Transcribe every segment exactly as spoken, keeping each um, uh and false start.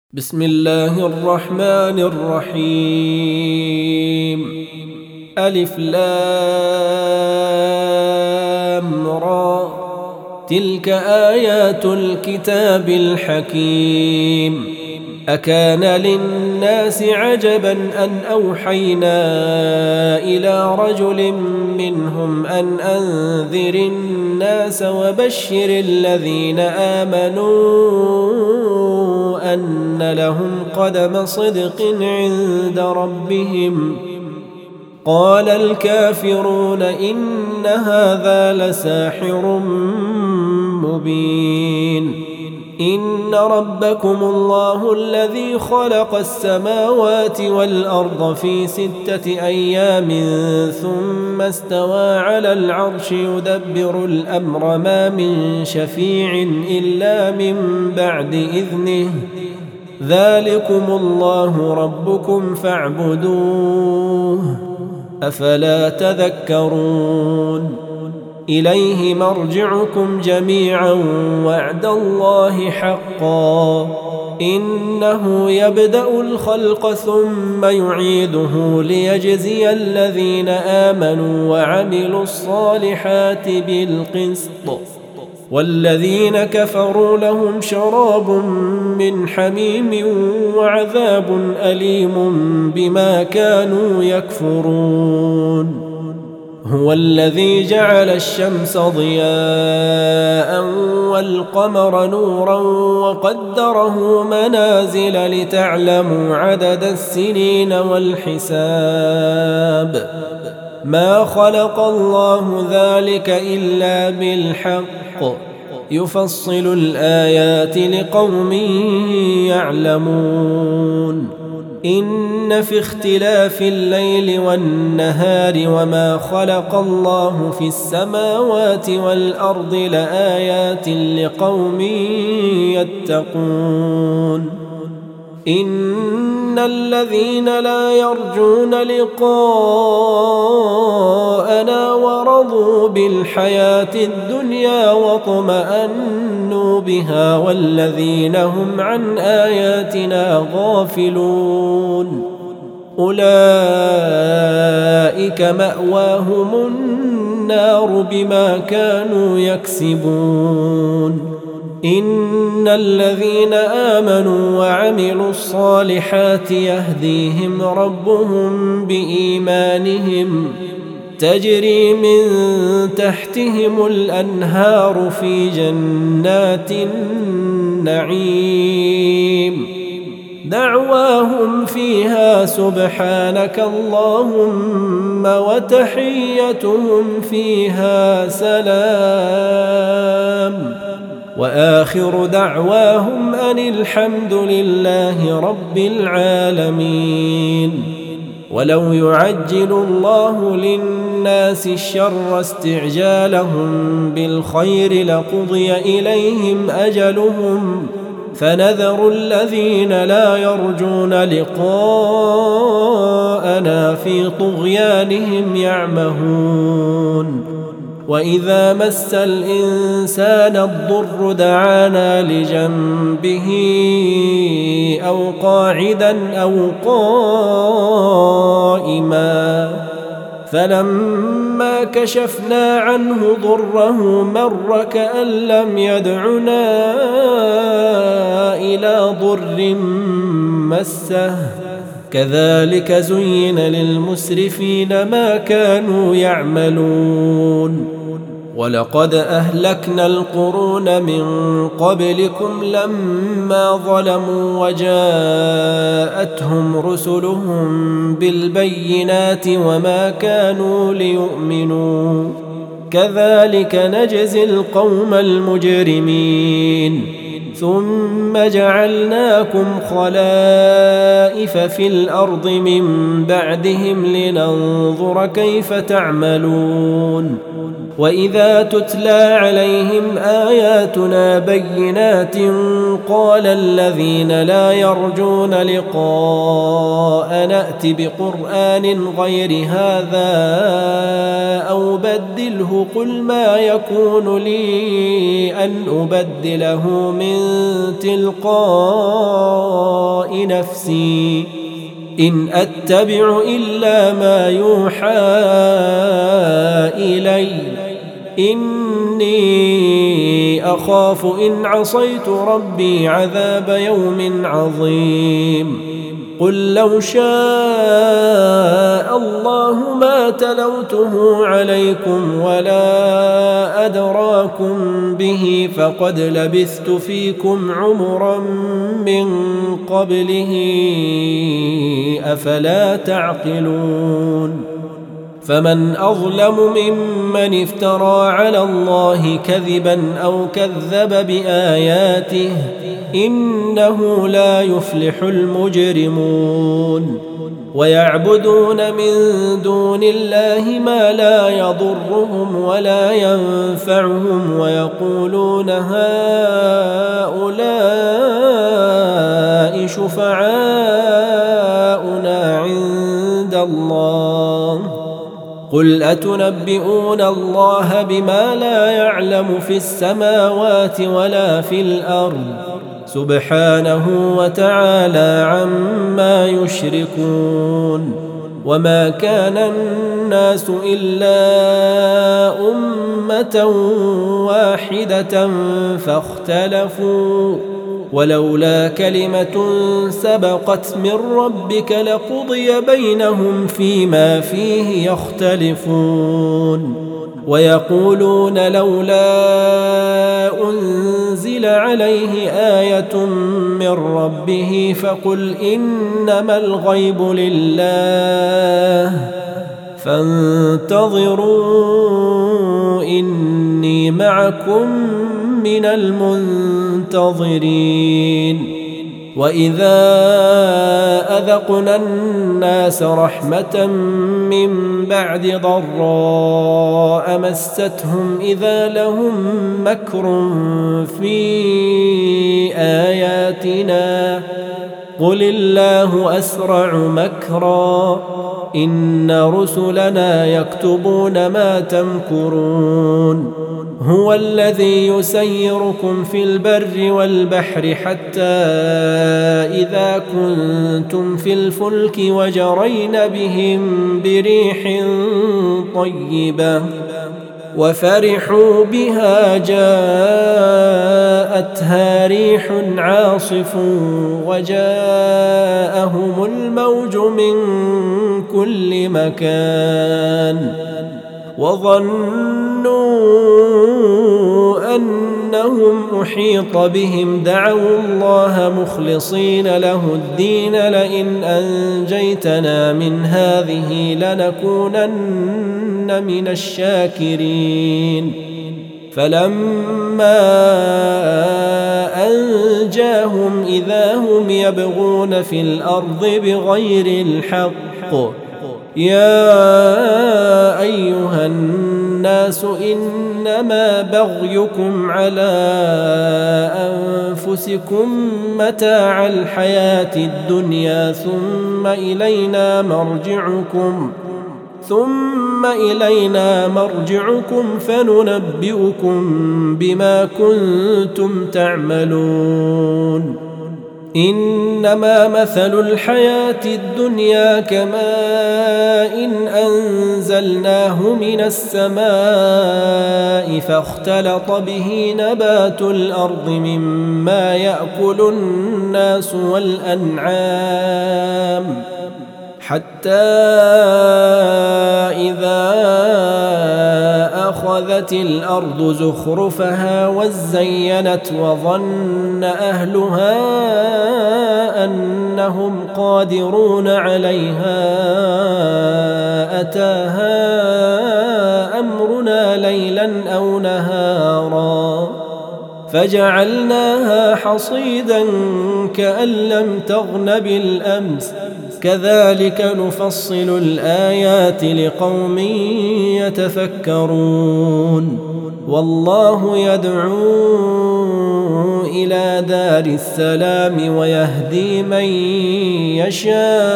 بسم الله الرحمن الرحيم. ألف لام را، تلك آيات الكتاب الحكيم. أكان للناس عجبا أن أوحينا إلى رجل منهم أن أنذر الناس وبشر الذين آمنوا أن لهم قدم صدق عند ربهم. قال الكافرون إن هذا لساحر مبين. إن ربكم الله الذي خلق السماوات والأرض في ستة أيام ثم استوى على العرش يدبر الأمر ما من شفيع إلا من بعد إذنه. ذلكم الله ربكم فاعبدوه، أفلا تذكرون؟ إليه مرجعكم جميعا وعد الله حقا، إنه يبدأ الخلق ثم يعيده ليجزي الذين آمنوا وعملوا الصالحات بالقسط، والذين كفروا لهم شراب من حميم وعذاب أليم بما كانوا يكفرون. هو الذي جعل الشمس ضياء والقمر نورا وقدره منازل لتعلموا عدد السنين والحساب. ما خلق الله ذلك إلا بالحق، يفصل الآيات لقوم يعلمون. إن في اختلاف الليل والنهار وما خلق الله في السماوات والأرض لآيات لقوم يتقون. إن الذين لا يرجون لقاءنا ورضوا بالحياة الدنيا واطمأنوا بها والذين هم عن آياتنا غافلون أولئك مأواهم النار بما كانوا يكسبون. إن الذين آمنوا وعملوا الصالحات يهديهم ربهم بإيمانهم، تجري من تحتهم الأنهار في جنات النعيم. دعواهم فيها سبحانك اللهم وتحيتهم فيها سلام، وآخر دعواهم أن الحمد لله رب العالمين. ولو يعجل الله للناس الشر استعجالهم بالخير لقضي إليهم أجلهم، فنذر الذين لا يرجون لقاءنا في طغيانهم يعمهون. وإذا مس الإنسان الضر دعانا لجنبه أو قاعدا أو قائما، فلما كشفنا عنه ضره مر كأن لم يدعنا إلى ضر مسه. كذلك زين للمسرفين ما كانوا يعملون. ولقد أهلكنا القرون من قبلكم لما ظلموا وجاءتهم رسلهم بالبينات وما كانوا ليؤمنوا، كذلك نجزي القوم المجرمين. ثم جعلناكم خلائف في الأرض من بعدهم لننظر كيف تعملون. وإذا تتلى عليهم آياتنا بينات قال الذين لا يرجون لقاء نأت بقرآن غير هذا أو بدله قل ما يكون لي أن أبدله من تلقاء نفسي إن أتبع إلا ما يوحى إلي إني أخاف إن عصيت ربي عذاب يوم عظيم قل لو شاء الله ما تلوته عليكم ولا أدراكم به فقد لبثت فيكم عمرا من قبله أفلا تعقلون فمن أظلم ممن افترى على الله كذبا أو كذب بآياته إنه لا يفلح المجرمون ويعبدون من دون الله ما لا يضرهم ولا ينفعهم ويقولون هؤلاء شفعاؤنا عند الله قل أتنبئون الله بما لا يعلم في السماوات ولا في الأرض سبحانه وتعالى عما يشركون وما كان الناس إلا أمة واحدة فاختلفوا ولولا كلمة سبقت من ربك لقضي بينهم فيما فيه يختلفون ويقولون لولا أنزل عليه آية من ربه فقل إنما الغيب لله فانتظروا إني معكم من المنتظرين وإذا أذقنا الناس رحمة من بعد ضراء مستهم إذا لهم مكر في آياتنا قل الله أسرع مكرا إن رسلنا يكتبون ما تمكرون هو الذي يسيركم في البر والبحر حتى إذا كنتم في الفلك وجرين بهم بريح طيبة وفرحوا بها جاءتها ريح عاصف وجاءهم الموج من كل مكان وظنوا أنهم أحيط بهم دعوا الله مخلصين له الدين لئن أنجيتنا من هذه لنكونن من الشاكرين فلما أنجاهم إذا هم يبغون في الأرض بغير الحق يا أيها الناس إنما بغيكم على أنفسكم متاع الحياة الدنيا ثم إلينا مرجعكم ثم إلينا مرجعكم فننبئكم بما كنتم تعملون إنما مثل الحياة الدنيا كماء إن أنزلناه من السماء فاختلط به نبات الأرض مما يأكل الناس والأنعام حتى إذا أخذت الأرض زخرفها وزينت وظن أهلها أنهم قادرون عليها أتاها أمرنا ليلا أو نهارا فجعلناها حصيدا كأن لم تغن بالأمس كذلك نفصل الآيات لقوم يتفكرون والله يدعو إلى دار السلام ويهدي من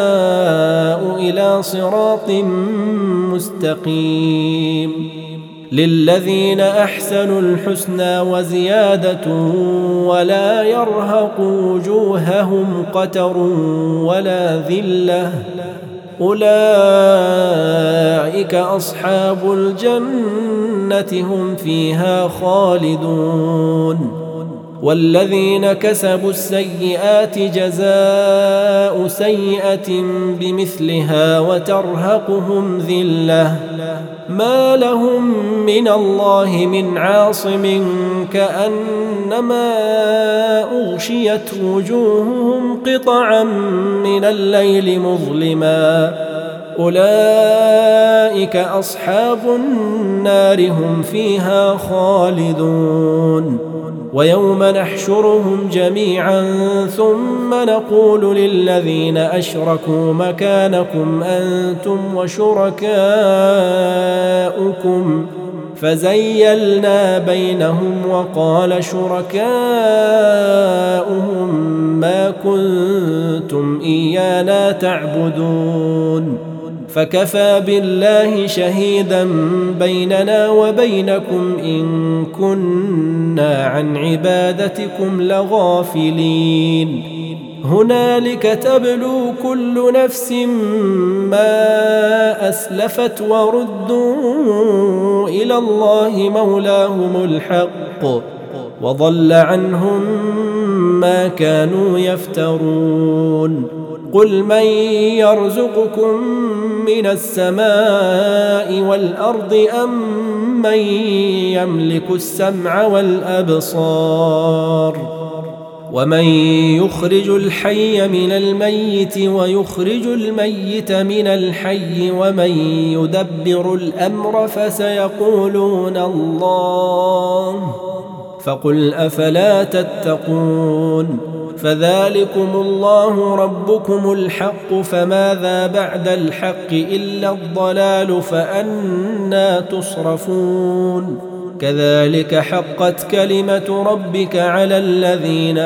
يشاء إلى صراط مستقيم للذين أحسنوا الحسنى وزيادة ولا يرهق وجوههم قتر ولا ذلة أولئك أصحاب الجنة هم فيها خالدون والذين كسبوا السيئات جزاء سيئة بمثلها وترهقهم ذلة ما لهم من الله من عاصم كأنما أغشيت وجوههم قطعا من الليل مظلما أولئك أصحاب النار هم فيها خالدون ويوم نحشرهم جميعا ثم نقول للذين أشركوا مكانكم أنتم وشركاؤكم فزيلنا بينهم وقال شركاؤهم ما كنتم إيانا تعبدون فكفى بالله شهيدا بيننا وبينكم إن كنا عن عبادتكم لغافلين هنالك تبلو كل نفس ما أسلفت وردوا إلى الله مولاهم الحق وضل عنهم ما كانوا يفترون قل من يرزقكم من السماء والأرض أم من يملك السمع والأبصار ومن يخرج الحي من الميت ويخرج الميت من الحي ومن يدبر الأمر فسيقولون الله فقل أفلا تتقون فذلكم الله ربكم الحق فماذا بعد الحق إلا الضلال فأنى تصرفون كذلك حقت كلمة ربك على الذين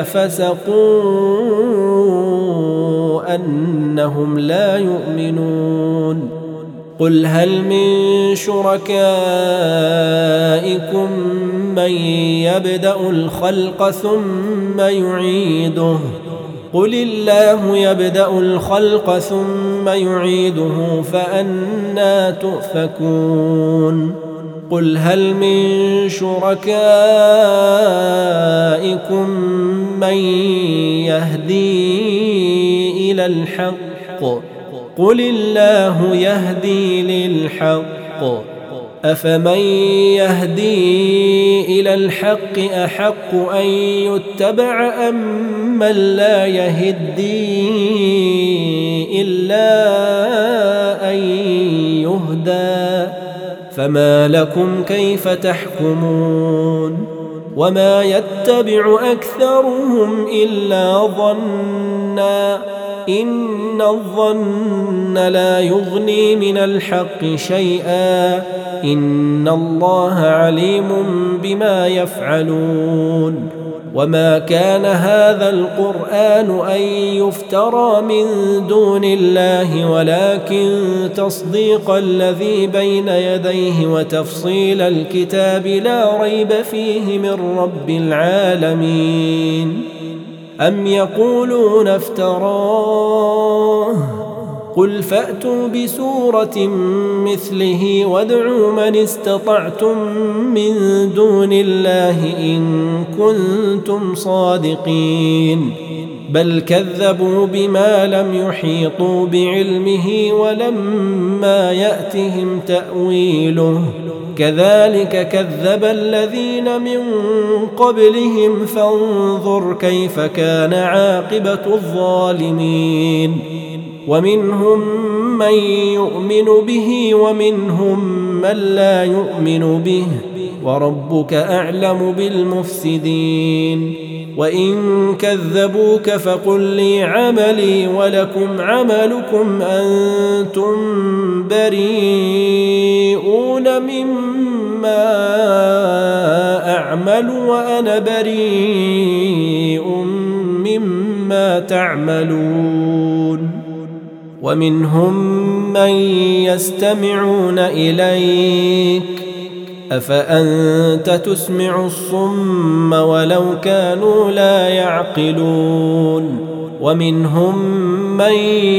فسقوا أنهم لا يؤمنون قل هل من شركائكم من يبدأ الخلق ثم يعيده قل الله يبدأ الخلق ثم يعيده فأنى تؤفكون قل هل من شركائكم من يهدي إلى الحق قل الله يهدي للحق أفمن يهدي إلى الحق أحق أن يتبع أم من لا يهدي إلا أن يهدى فما لكم كيف تحكمون وما يتبع أكثرهم إلا ظنا إن الظن لا يغني من الحق شيئا إن الله عليم بما يفعلون وما كان هذا القرآن أن يفترى من دون الله ولكن تصديق الذي بين يديه وتفصيل الكتاب لا ريب فيه من رب العالمين أم يقولون افتراه قل فأتوا بسورة مثله وادعوا من استطعتم من دون الله إن كنتم صادقين بل كذبوا بما لم يحيطوا بعلمه ولما يأتهم تأويله كذلك كذب الذين من قبلهم فانظر كيف كان عاقبة الظالمين ومنهم من يؤمن به ومنهم من لا يؤمن به وربك أعلم بالمفسدين وإن كذبوك فقل لي عملي ولكم عملكم أنتم بريئون مما أعمل وأنا بريء مما تعملون ومنهم من يستمعون إليك أفأنت تسمع الصم ولو كانوا لا يعقلون ومنهم من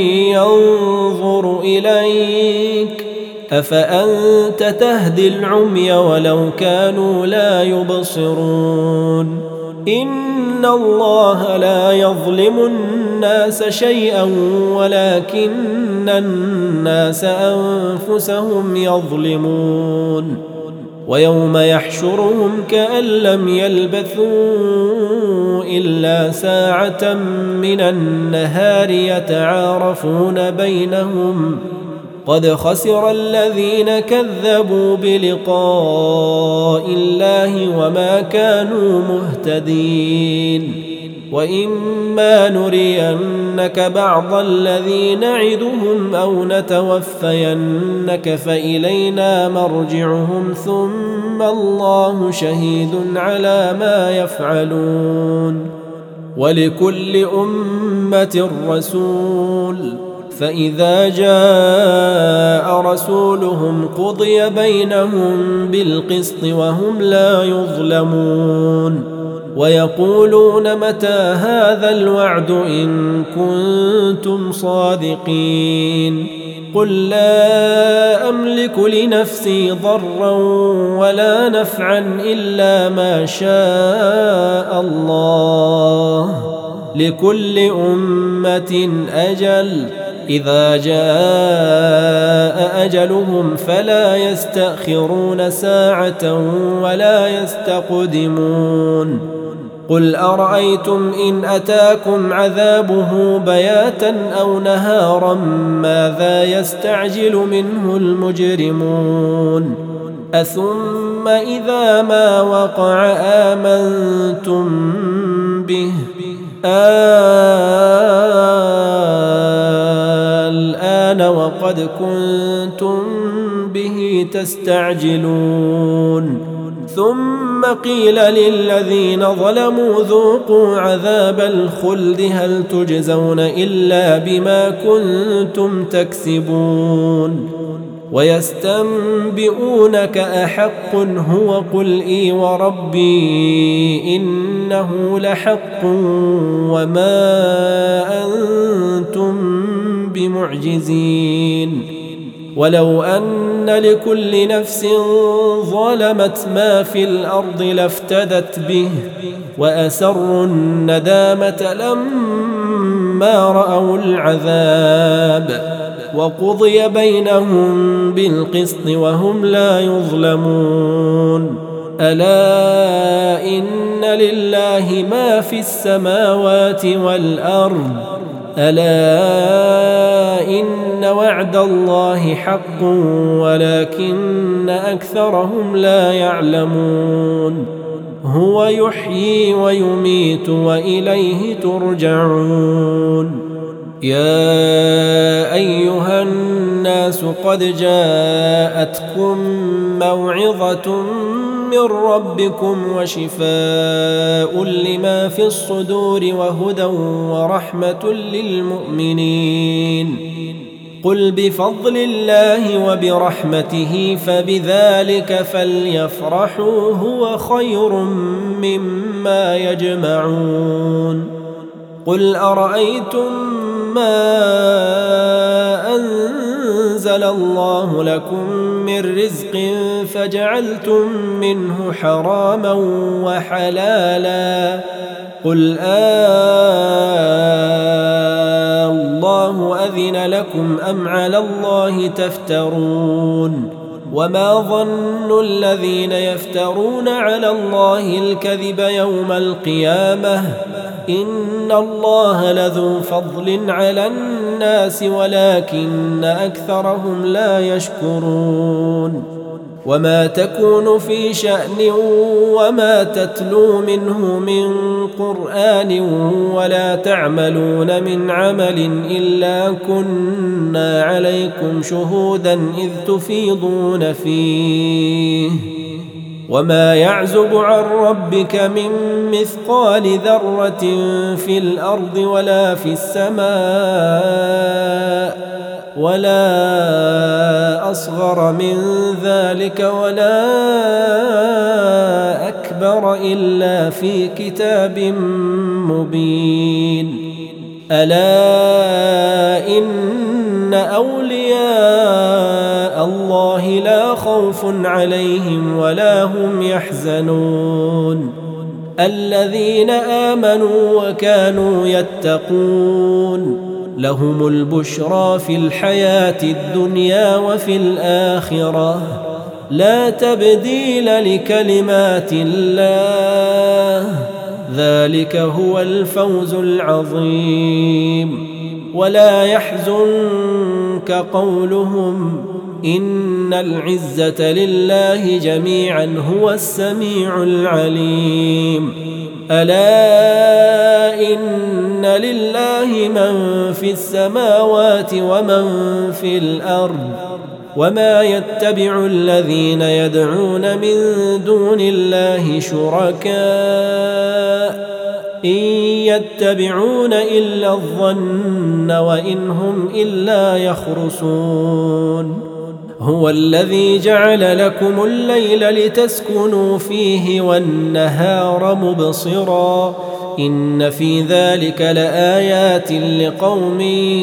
ينظر إليك أفأنت تهدي العمي ولو كانوا لا يبصرون إن الله لا يظلم الناس شيئا ولكن الناس أنفسهم يظلمون ويوم يحشرهم كأن لم يلبثوا إلا ساعة من النهار يتعارفون بينهم قد خسر الذين كذبوا بلقاء الله وما كانوا مهتدين وإما نرينك بعض الذي نعدهم أو نتوفينك فإلينا مرجعهم ثم الله شهيد على ما يفعلون ولكل أمة رسول فإذا جاء رسولهم قضي بينهم بالقسط وهم لا يظلمون ويقولون متى هذا الوعد إن كنتم صادقين قل لا أملك لنفسي ضرا ولا نفعا إلا ما شاء الله لكل أمة أجل إذا جاء أجلهم فلا يستأخرون ساعة ولا يستقدمون قل أرأيتم إن أتاكم عذابه بياتا أو نهارا ماذا يستعجل منه المجرمون أثم إذا ما وقع آمنتم به الآن وقد كنتم به تستعجلون ثم قيل للذين ظلموا ذوقوا عذاب الخلد هل تجزون إلا بما كنتم تكسبون ويستنبئونك أحق هو قل إي وربي إنه لحق وما أنتم بمعجزين ولو أن لكل نفس ظلمت ما في الأرض لافتدت به وأسروا الندامة لما رأوا العذاب وقضي بينهم بالقسط وهم لا يظلمون ألا إن لله ما في السماوات والأرض ألا إن وعد الله حق ولكن أكثرهم لا يعلمون هو يحيي ويميت وإليه ترجعون يا أيها الناس قد جاءتكم موعظة من ربكم وشفاء لما في الصدور وهدى ورحمة للمؤمنين قل بفضل الله وبرحمته فبذلك فليفرحوا هو خير مما يجمعون قل أرأيتم ما أنزل الله لكم من رزق فجعلتم منه حراما وحلالا قل آه الله أذن لكم أم على الله تفترون وما ظن الذين يفترون على الله الكذب يوم القيامة إن الله لذو فضل على الناس ولكن أكثرهم لا يشكرون وما تكون في شأن وما تتلو منه من قرآن ولا تعملون من عمل إلا كنا عليكم شهودا إذ تفيضون فيه وما يعزب عن ربك من مثقال ذرة في الأرض ولا في السماء ولا أصغر من ذلك ولا أكبر إلا في كتاب مبين. ألا إن أولياء الله لا خوف عليهم ولا هم يحزنون الذين آمنوا وكانوا يتقون لهم البشرى في الحياة الدنيا وفي الآخرة لا تبديل لكلمات الله ذلك هو الفوز العظيم. ولا يحزنك قولهم إن العزة لله جميعا هو السميع العليم. ألا إن لله من في السماوات ومن في الأرض وما يتبع الذين يدعون من دون الله شركاء إن يتبعون إلا الظن وإن هم إلا يخرصون. هو الذي جعل لكم الليل لتسكنوا فيه والنهار مبصرا إن في ذلك لآيات لقوم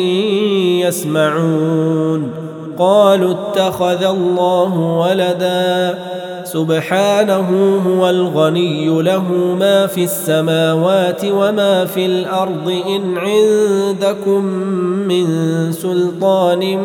يسمعون. قالوا اتخذ الله ولدا سبحانه هو الغني له ما في السماوات وما في الأرض إن عندكم من سلطان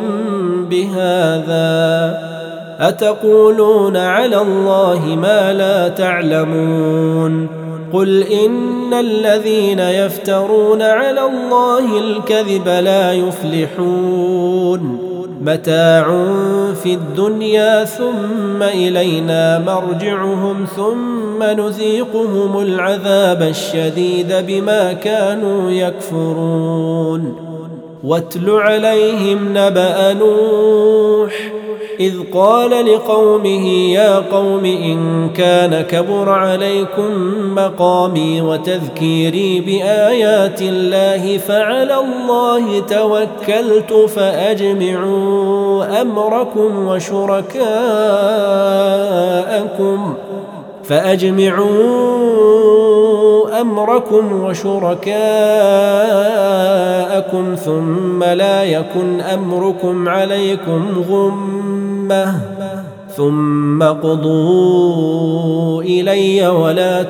بهذا أتقولون على الله ما لا تعلمون. قل إن الذين يفترون على الله الكذب لا يفلحون متاع في الدنيا ثم إلينا مرجعهم ثم نذيقهم العذاب الشديد بما كانوا يكفرون. واتل عليهم نبأ نوح إذ قال لقومه يا قوم إن كان كبر عليكم مقامي وتذكيري بآيات الله فعلى الله توكلت فأجمعوا أمركم وشركاءكم فأجمعوا أمركم وشركاءكم ثم لا يكن أمركم عليكم غمة ثم قضوا إلي ولا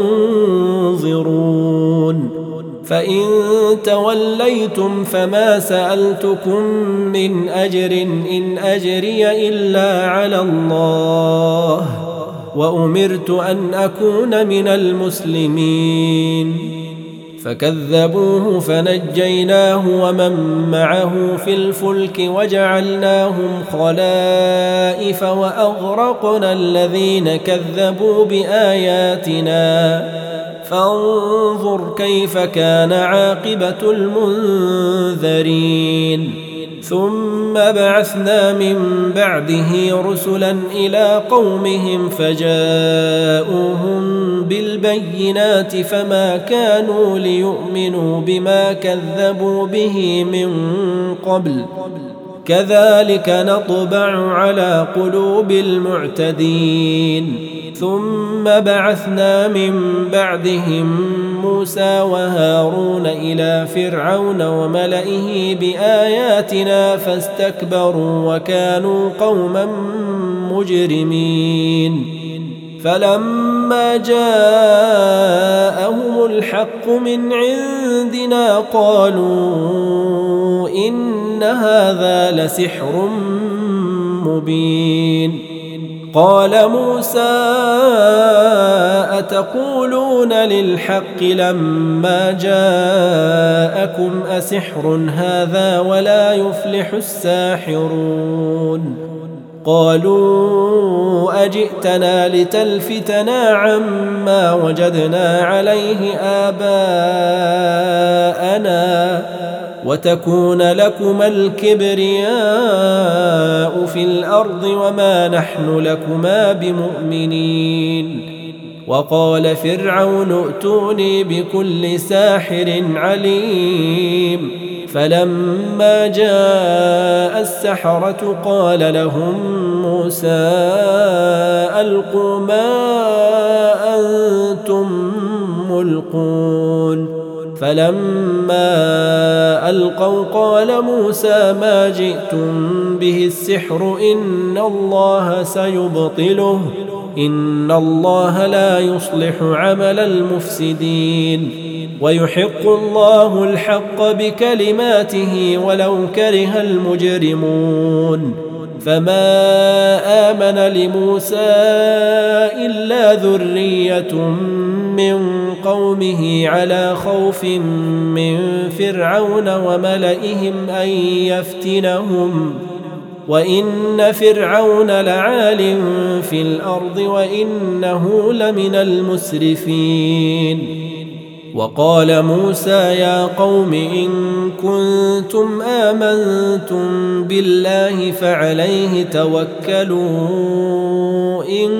تنظرون. فإن توليتم فما سألتكم من أجر إن أجري إلا على الله وأمرت أن أكون من المسلمين. فكذبوه فنجيناه ومن معه في الفلك وجعلناهم خلائف وأغرقنا الذين كذبوا بآياتنا فانظر كيف كان عاقبة المنذرين. ثم بعثنا من بعده رسلا إلى قومهم فجاءوهم بالبينات فما كانوا ليؤمنوا بما كذبوا به من قبل كذلك نطبع على قلوب المعتدين. ثم بعثنا من بعدهم موسى وهارون إلى فرعون وملئه بآياتنا فاستكبروا وكانوا قوما مجرمين. فلما جاءهم الحق من عندنا قالوا إن هذا لسحر مبين. قال موسى أتقولون للحق لما جاءكم أسحر هذا ولا يفلح الساحرون. قالوا أجئتنا لتلفتنا عما وجدنا عليه آباءنا وتكون لكما الكبرياء في الأرض وما نحن لكما بمؤمنين. وقال فرعون ائتوني بكل ساحر عليم. فلما جاء السحرة قال لهم موسى ألقوا ما أنتم ملقون. فلما ألقوا قال موسى ما جئتم به السحر إن الله سيبطله إن الله لا يصلح عمل المفسدين ويحق الله الحق بكلماته ولو كره المجرمون. فما آمن لموسى إلا ذرية من قومه على خوف من فرعون وملئهم أن يفتنهم وإن فرعون لعال في الأرض وإنه لمن المسرفين. وقال موسى يا قوم إن كنتم آمنتم بالله فعليه توكلوا إن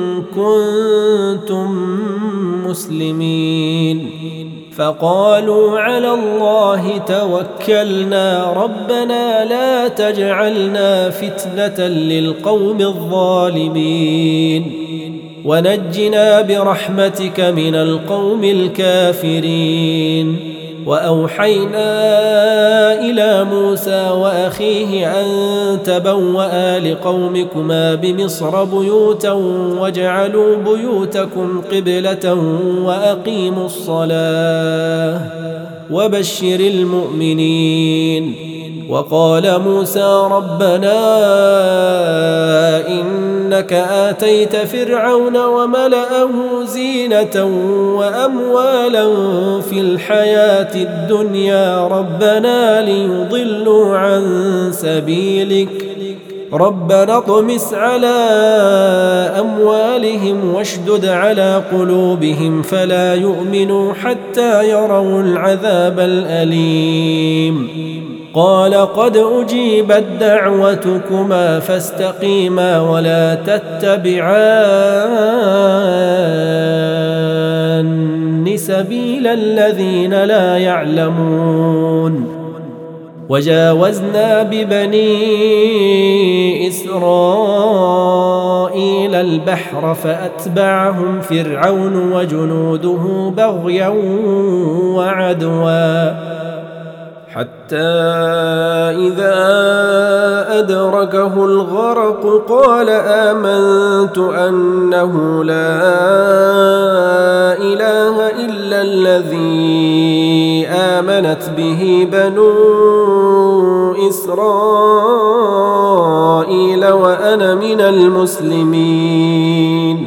كنتم مسلمين. فقالوا على الله توكلنا ربنا لا تجعلنا فتنة للقوم الظالمين ونجنا برحمتك من القوم الكافرين. وأوحينا إلى موسى وأخيه أن تبوأ لقومكما بمصر بيوتا واجعلوا بيوتكم قبلة وأقيموا الصلاة وبشر المؤمنين. وقال موسى ربنا إنك آتيت فرعون وملأه زينة وأموالا في الحياة الدنيا ربنا ليضلوا عن سبيلك ربنا اطمس على أموالهم واشدد على قلوبهم فلا يؤمنوا حتى يروا العذاب الأليم. قال قد أجيبت دعوتكما فاستقيما ولا تتبعان سبيل الذين لا يعلمون. وجاوزنا ببني إسرائيل البحر فأتبعهم فرعون وجنوده بغيا وعدوا حتى إذا أدركه الغرق قال آمنت أنه لا إله إلا الذي آمنت به بنو إسرائيل وأنا من المسلمين.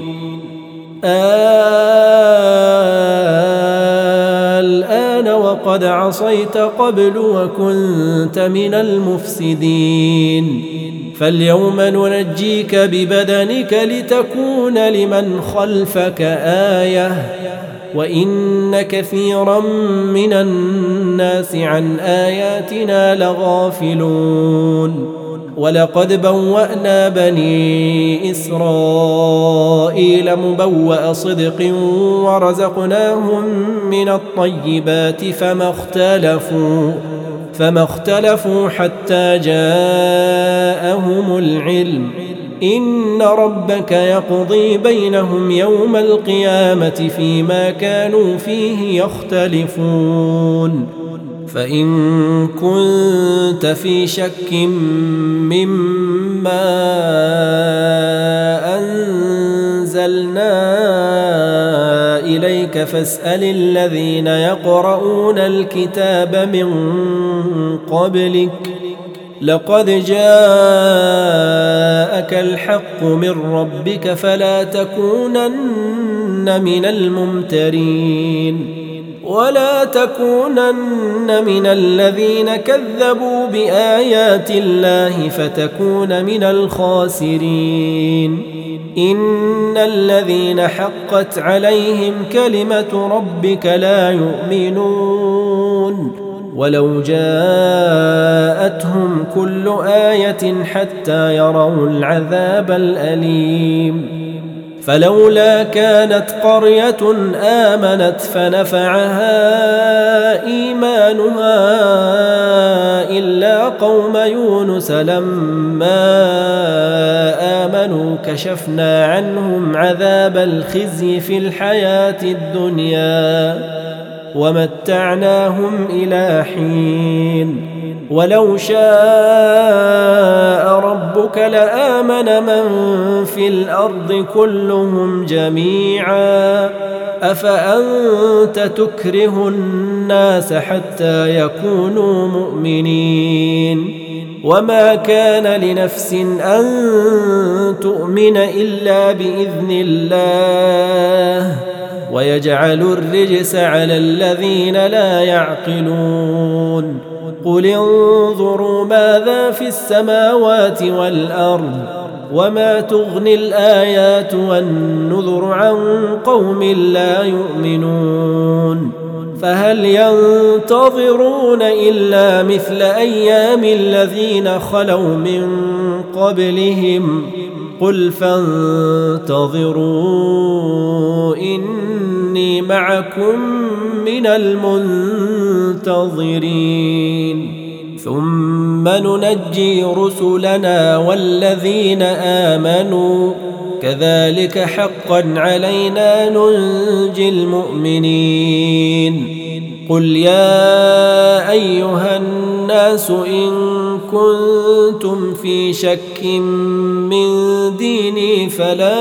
الآن وقد عصيت قبل وكنت من المفسدين فاليوم ننجيك ببدنك لتكون لمن خلفك آية وإن كثيرا من الناس عن آياتنا لغافلون. ولقد بوأنا بني إسرائيل مبوأ صدق ورزقناهم من الطيبات فما اختلفوا فما اختلفوا حتى جاءهم العلم إن ربك يقضي بينهم يوم القيامة فيما كانوا فيه يختلفون. فإن كنت في شك مما أنزلنا إليك فاسأل الذين يقرؤون الكتاب من قبلك لقد جاءك الحق من ربك فلا تكونن من الممترين. ولا تكونن من الذين كذبوا بآيات الله فتكون من الخاسرين إن الذين حقت عليهم كلمة ربك لا يؤمنون ولو جاءتهم كل آية حتى يروا العذاب الأليم فلولا كانت قرية آمنت فنفعها إيمانها إلا قوم يونس لما آمنوا كشفنا عنهم عذاب الخزي في الحياة الدنيا ومتعناهم إلى حين ولو شاء ربك لآمن من في الأرض كلهم جميعا أفأنت تكره الناس حتى يكونوا مؤمنين وما كان لنفس أن تؤمن إلا بإذن الله ويجعل الرجس على الذين لا يعقلون قل انظروا ماذا في السماوات والأرض وما تغني الآيات والنذر عن قوم لا يؤمنون فهل ينتظرون إلا مثل أيام الذين خلوا من قبلهم قل فانتظروا إني معكم من المنتظرين ثم ننجي رسلنا والذين آمنوا كذلك حقا علينا ننجي المؤمنين قل يا أيها الناس إن كنتم في شك من ديني فلا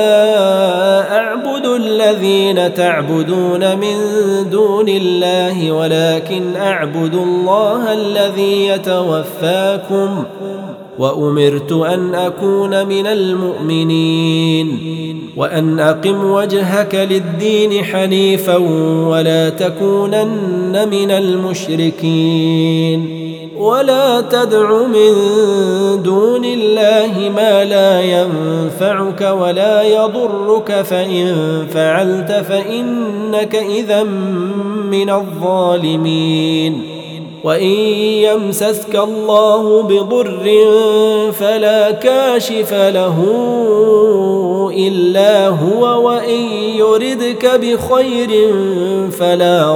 أعبد الذين تعبدون من دون الله ولكن أعبد الله الذي يتوفاكم وأمرت أن أكون من المؤمنين وأن أقم وجهك للدين حنيفا ولا تكونن من المشركين ولا تدع من دون الله ما لا ينفعك ولا يضرك فإن فعلت فإنك إذا من الظالمين وإن يمسسك الله بضر فلا كاشف له إلا هو وإن يردك بخير فلا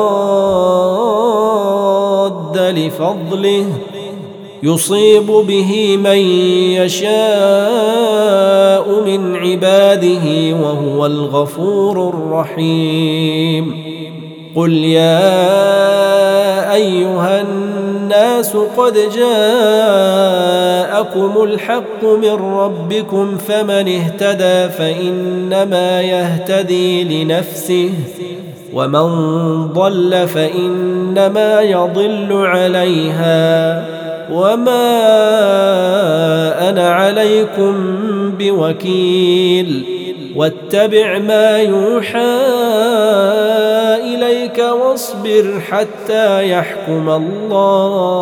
راد لفضله يصيب به من يشاء من عباده وهو الغفور الرحيم قل يا أيها الناس قد جاءكم الحق من ربكم فمن اهتدى فإنما يهتدي لنفسه ومن ضل فإنما يضل عليها وما أنا عليكم بوكيل واتبع ما يوحى إليك واصبر حتى يحكم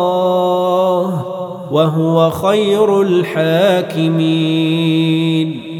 الله وهو خير الحاكمين.